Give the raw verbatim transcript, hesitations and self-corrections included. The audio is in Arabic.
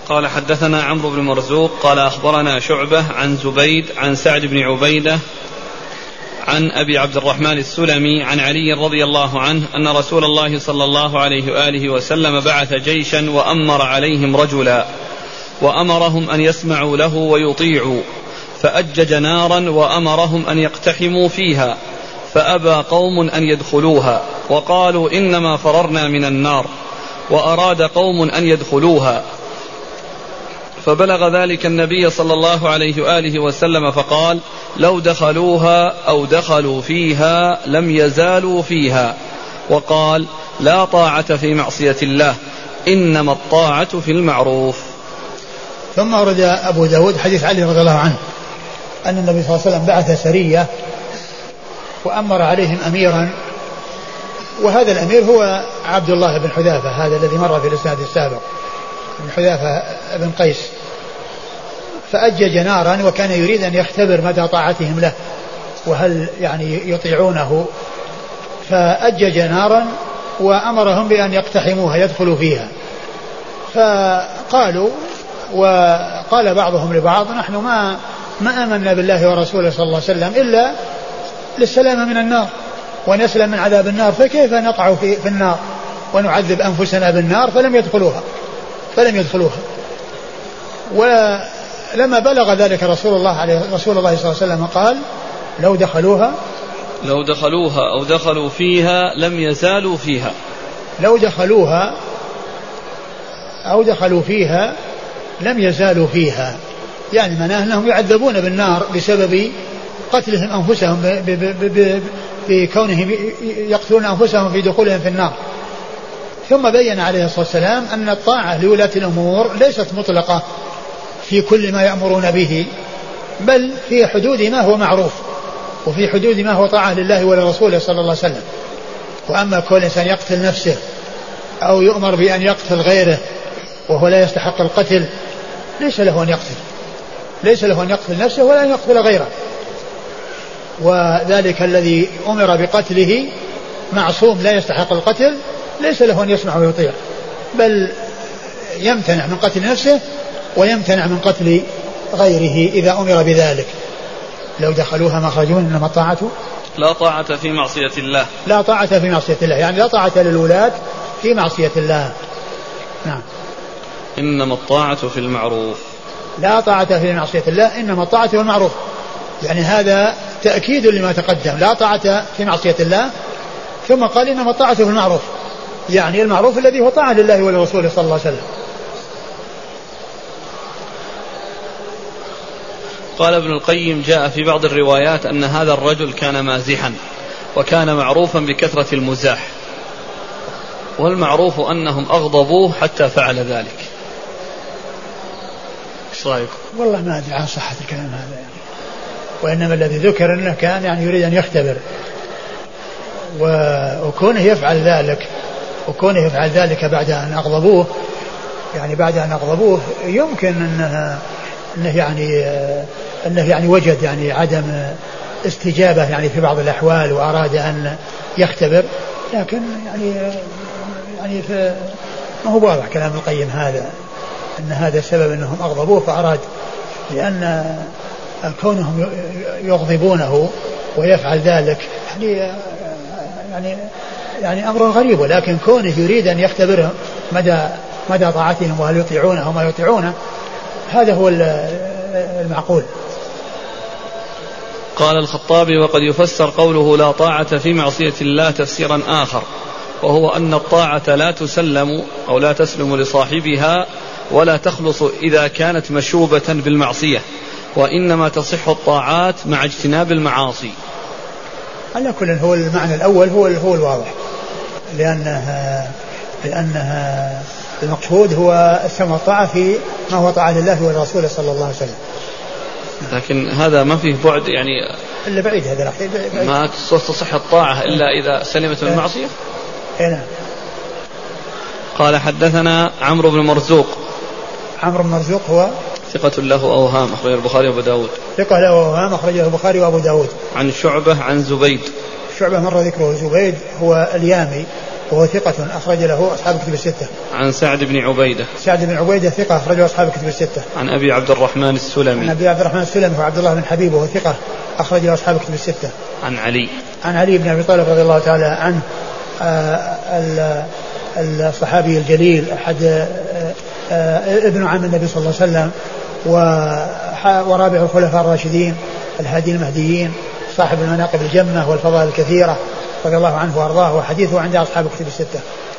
قال حدثنا عمرو بن مرزوق قال أخبرنا شعبة عن زبيد عن سعد بن عبيدة عن أبي عبد الرحمن السلمي عن علي رضي الله عنه أن رسول الله صلى الله عليه وآله وسلم بعث جيشا وأمر عليهم رجلا وأمرهم أن يسمعوا له ويطيعوا، فأجج نارا وأمرهم أن يقتحموا فيها، فأبى قوم أن يدخلوها وقالوا إنما فررنا من النار، وأراد قوم أن يدخلوها، فبلغ ذلك النبي صلى الله عليه وآله وسلم فقال لو دخلوها أو دخلوا فيها لم يزالوا فيها، وقال لا طاعة في معصية الله إنما الطاعة في المعروف. ثم ورد أبو داود حديث علي رضي الله عنه أن النبي صلى الله عليه وسلم بعث سرية وأمر عليهم أميرا، وهذا الأمير هو عبد الله بن حذافة هذا الذي مر في الإسناد السابق، بن حذافة بن قيس، فأجج نارا وكان يريد أن يختبر مدى طاعتهم له وهل يعني يطيعونه، فأجج نارا وأمرهم بأن يقتحموها يدخلوا فيها، فقالوا وقال بعضهم لبعض نحن ما ما آمنا بالله ورسوله صلى الله عليه وسلم إلا للسلام من النار ونسلم من عذاب النار، فكيف نقع في, في النار ونعذب أنفسنا بالنار؟ فلم يدخلوها فلم يدخلوها ولما بلغ ذلك رسول الله عليه رسول الله صلى الله عليه وسلم قال لو دخلوها لو دخلوها أو دخلوا فيها لم يزالوا فيها لو دخلوها أو دخلوا فيها لم يزالوا فيها، يعني معناه أنهم يعذبون بالنار بسبب قتلهم أنفسهم بكونهم يقتلون أنفسهم في دخولهم في النار. ثم بين عليه الصلاة والسلام أن الطاعة لولاة الأمور ليست مطلقة في كل ما يأمرون به، بل في حدود ما هو معروف وفي حدود ما هو طاعة لله ولرسوله صلى الله عليه وسلم. وأما كل إنسان يقتل نفسه أو يؤمر بأن يقتل غيره وهو لا يستحق القتل ليس له أن يقتل ليس له أن يقتل نفسه ولا أن يقتل غيره، وذلك الذي أمر بقتله معصوم لا يستحق القتل ليس له أن يسمع ويطيع، بل يمتنع من قتل نفسه ويمتنع من قتل غيره إذا أمر بذلك. لو دخلوها ما خرجون إنما الطاعة لا طاعة في معصية الله لا طاعة في معصية الله، يعني لا طاعة للولاة في معصية الله. نعم. إنما الطاعة في المعروف لا طاعة في معصية الله إنما الطاعة في المعروف، يعني هذا تأكيد لما تقدم، لا طاعة في معصية الله ثم قال إنما الطاعة في المعروف، يعني المعروف الذي هو طاعة لله ولرسوله صلى الله عليه وسلم. قال ابن القيم جاء في بعض الروايات أن هذا الرجل كان مازحا وكان معروفا بكثرة المزاح، والمعروف أنهم أغضبوه حتى فعل ذلك. ايش رايكم؟ والله ما أدري عن صحة الكلام هذا يعني. وإنما الذي ذكر أنه كان يعني يريد أن يختبر، وكونه يفعل ذلك وكونه يفعل ذلك بعد أن أغضبوه، يعني بعد أن أغضبوه يمكن أنه أنه يعني أنه يعني وجد يعني عدم استجابة يعني في بعض الأحوال وأراد أن يختبر، لكن يعني يعني ما هو واضح كلام القيم هذا أن هذا السبب أنهم أغضبوه فأراد، لأن كونهم يغضبونه ويفعل ذلك يعني يعني يعني أمر غريب، ولكن كونه يريد أن يختبرهم مدى مدى طاعتهم وهل يطيعونه وما يطيعونه هذا هو المعقول. قال الخطابي وقد يفسر قوله لا طاعة في معصية الله تفسيرا آخر، وهو أن الطاعة لا تسلم أو لا تسلم لصاحبها ولا تخلص إذا كانت مشوبة بالمعصية، وإنما تصح الطاعات مع اجتناب المعاصي. على كل هو المعنى الأول هو هو الواضح، لأنها لأنها المقصود هو السمع والطاعة في ما هو طاعة لله ورسوله صلى الله عليه وسلم. لكن هذا ما فيه بعد يعني إلا بعيد هذا الأخير ما تصح الطاعة إلا إذا سلمت من المعصية. هنا قال حدثنا عمرو بن مرزوق. عمرو بن مرزوق هو ثقة له أوهام أخرجه البخاري وأبو داود. ثقة له أوهام أخرجه البخاري وأبو داود. عن شعبة عن زبيد. شعبة مر ذكره. زبيد هو اليامي وهو ثقة أخرج له أصحاب الكتب الستة. عن سعد بن عبيدة. سعد بن عبيدة ثقة أخرجه أصحاب الكتب الستة. عن أبي عبد الرحمن السلمي. عن أبي عبد الرحمن السلمي وعبد الله بن حبيب وهو ثقة أخرجه أصحاب الكتب الستة. عن علي. عن علي بن أبي طالب رضي الله تعالى عنه الصحابي الجليل أحد ابن عم النبي صلى الله عليه وسلم ورابع الخلفاء الراشدين الهادي المهديين صاحب المناقب الجمة والفضائل الكثيرة رضي الله عنه وأرضاه وحديثه عند أصحاب الكتب الستة.